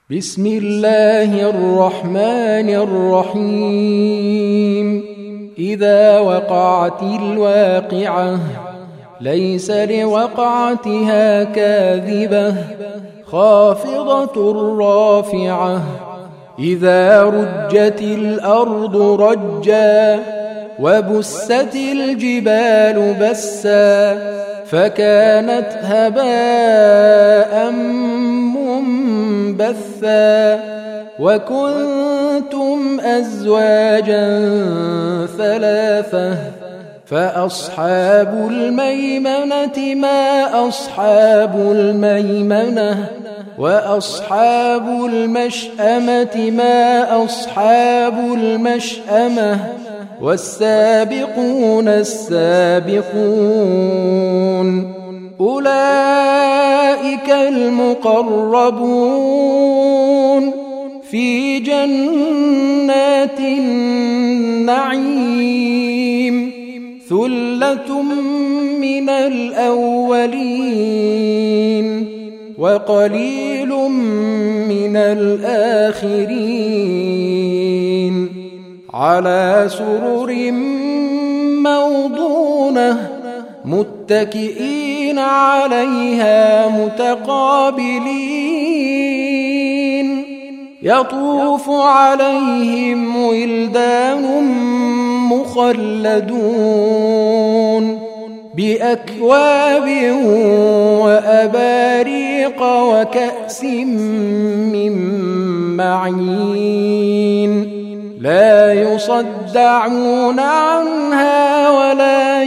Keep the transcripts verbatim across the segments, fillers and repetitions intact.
بسم الله الرحمن الرحيم إذا وقعت الواقعة ليس لوقعتها كاذبة خافضة رافعة إذا رجت الأرض رجا وبست الجبال بسا فكانت هباء منبثا وكنتم أزواجا ثلاثة فأصحاب الميمنة ما أصحاب الميمنة وأصحاب المشأمة ما أصحاب المشأمة والسابقون السابقون أولئك المقربون في جنات النعيم ثلة من الأولين وقليل من الآخرين على سرر موضونة متكئين عليها متقابلين يطوف عليهم ولدان مخلدون بأكواب وأباريق وكأس من معين لا يصدعون عنها ولا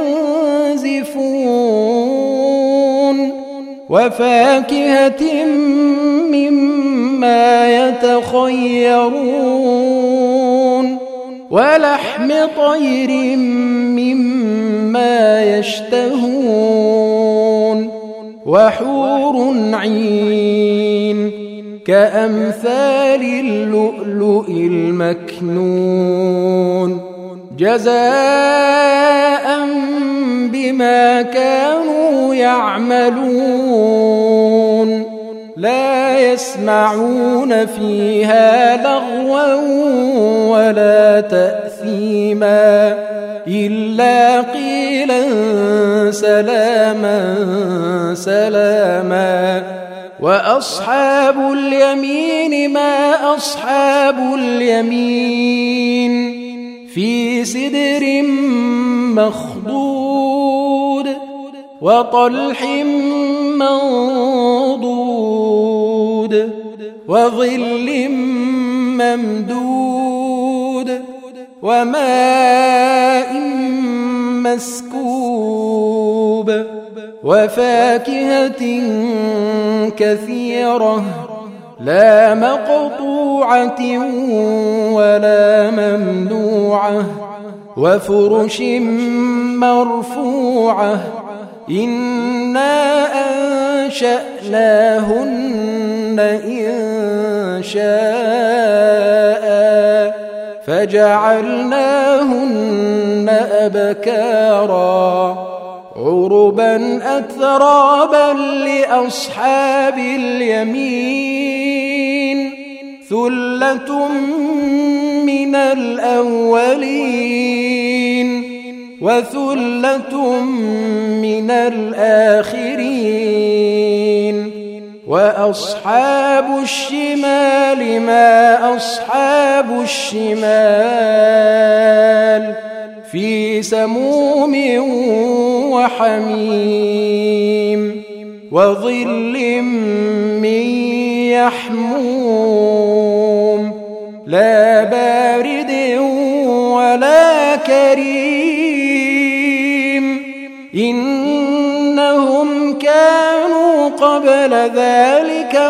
ينزفون وفاكهة مما يتخيرون ولحم طير مما يشتهون وحور عين كأمثال اللؤلؤ المكنون جزاء بما كانوا يعملون لا يسمعون فيها لغوا ولا تأثيما إلا قيلا سلاما سلاما وأصحاب اليمين ما أصحاب اليمين في سدر مخضود وطلح منضود وظل ممدود وماء مسكوب وفاكهة كثيرة لا مقطوعة ولا ممنوعة وفرش مرفوعة إنا أنشأناهن إن شاء فجعلناهن أبكارا عربا أترابا لأصحاب اليمين ثلة من الأولين وثلة من الآخرين وأصحاب الشمال ما أصحاب الشمال في سموم وحميم وظل من يحموم لا بارد ولا كريم إنهم كانوا قبل ذلك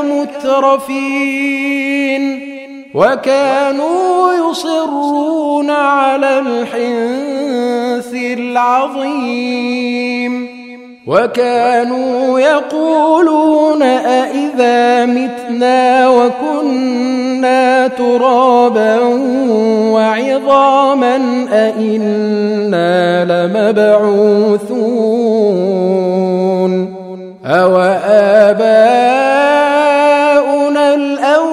مترفين وكانوا يصرون على الحنث العظيم وكانوا يقولون أئذا متنا وكنا ترابا وعظاما أئنا لمبعوثون أو آباؤنا الأولين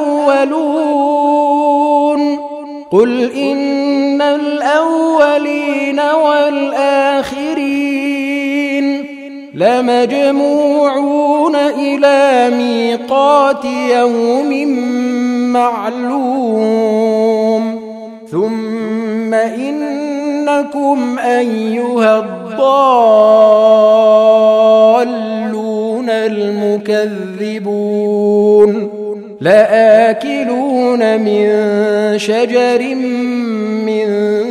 قل إن الأولين والآخرين لمجموعون إلى ميقات يوم معلوم ثم إنكم أيها الضالون المكذبون لآكلون من شجر من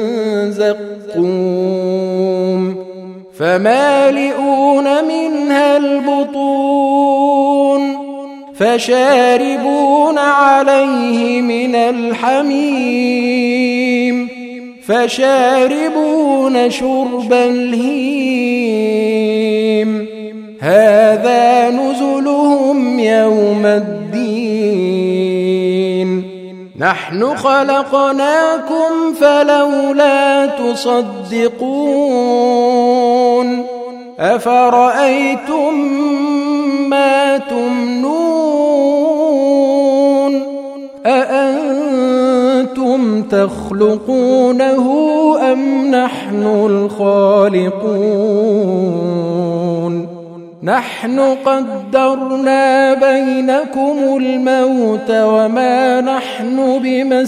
زقوم فمالئون منها البطون فشاربون عليه من الحميم فشاربون شرب الهيم هذا نزلهم يوم الدين نحن خلقناكم فلولا تصدقون أفرأيتم ما تمنون أأنتم تخلقونه أم نحن الخالقون نحن قدرنا بينكم الموت وما نحن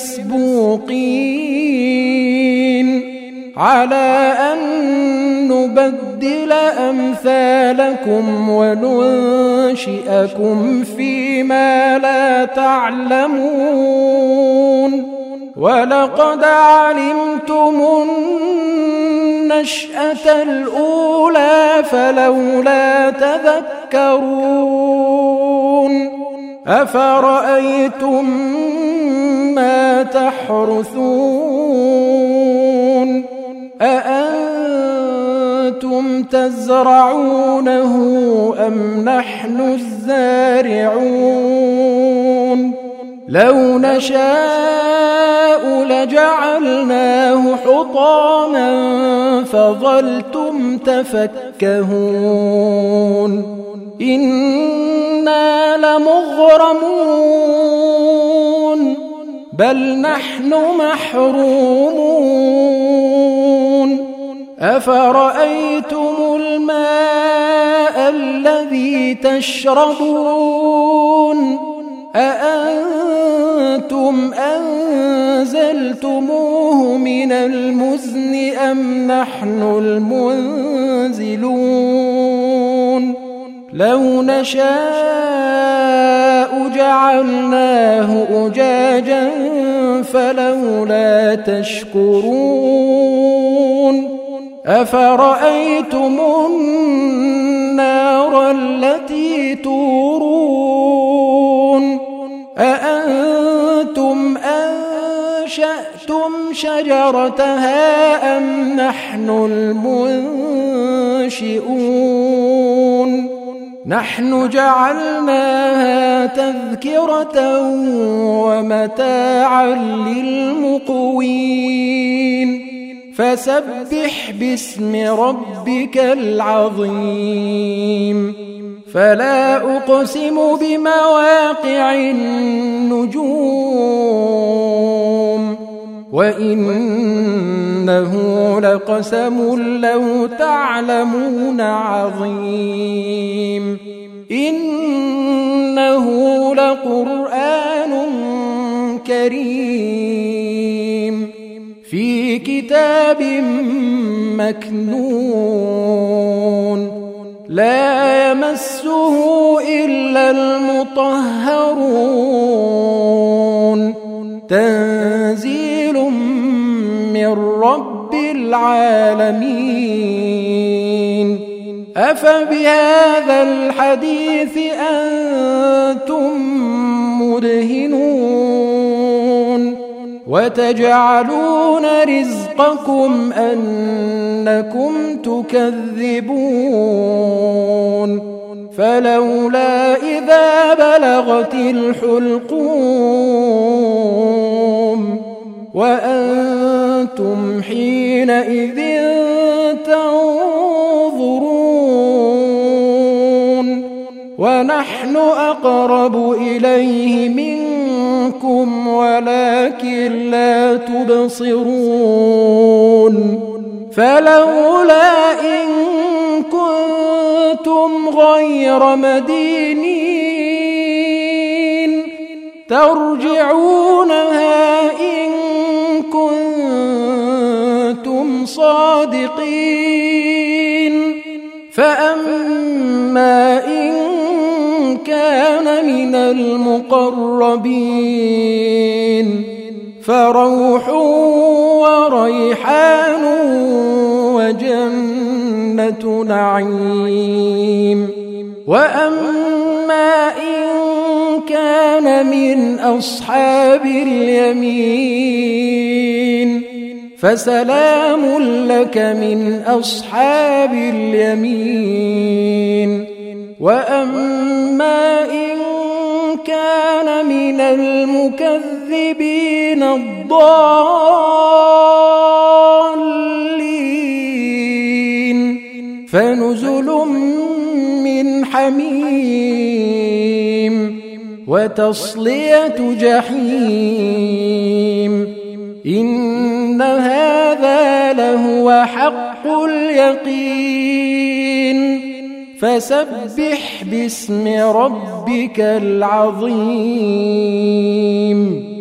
بمسبوقين على أن نبدل أمثالكم وننشئكم فيما لا تعلمون ولقد علمتم النشأة الأولى فلولا تذكرون أفرأيتم ما تحرثون أأنتم تزرعونه أم نحن الزارعون لو نشاء لجعلناه حطاما فظلتم تفكهون إنا لمغرمون بل نحن محرومون أفرأيتم الماء الذي تشربون أأنتم أنزلتموه من المزن أم نحن المنزلون لو نشاء جعلناه أجاجا فلولا تشكرون أفرأيتم النار التي تورون أأنتم أنشأتم شجرتها أم نحن المنشئون نحن جعلناها تذكرة ومتاعا للمقوين فسبح باسم ربك العظيم فلا أقسم بمواقع النجوم وإنه لقسم لو تعلمون عظيم إنه لقرآن كريم في كتاب مكنون لا يمسه إلا المطهرون تنزيل من رب العالمين أفبهذا الحديث أنتم مدهنون وتجعلون رزقكم أنكم تكذبون فلولا إذا بلغت الحلقوم وأنتم حينئذ تنظرون ونحن أقرب إليه منكم ولكن ولكن لا تبصرون فلولا إن كنتم غير مدينين ترجعونها إن كنتم صادقين فأما إن كان من المقربين فروح وريحان وجنة نعيم وأما إن كان من أصحاب اليمين فسلام لك من أصحاب اليمين وأما إن كان من المكذبين الضالين فنزل من حميم وتصلية جحيم إن هذا لهو حق اليقين فسبح باسم ربك العظيم.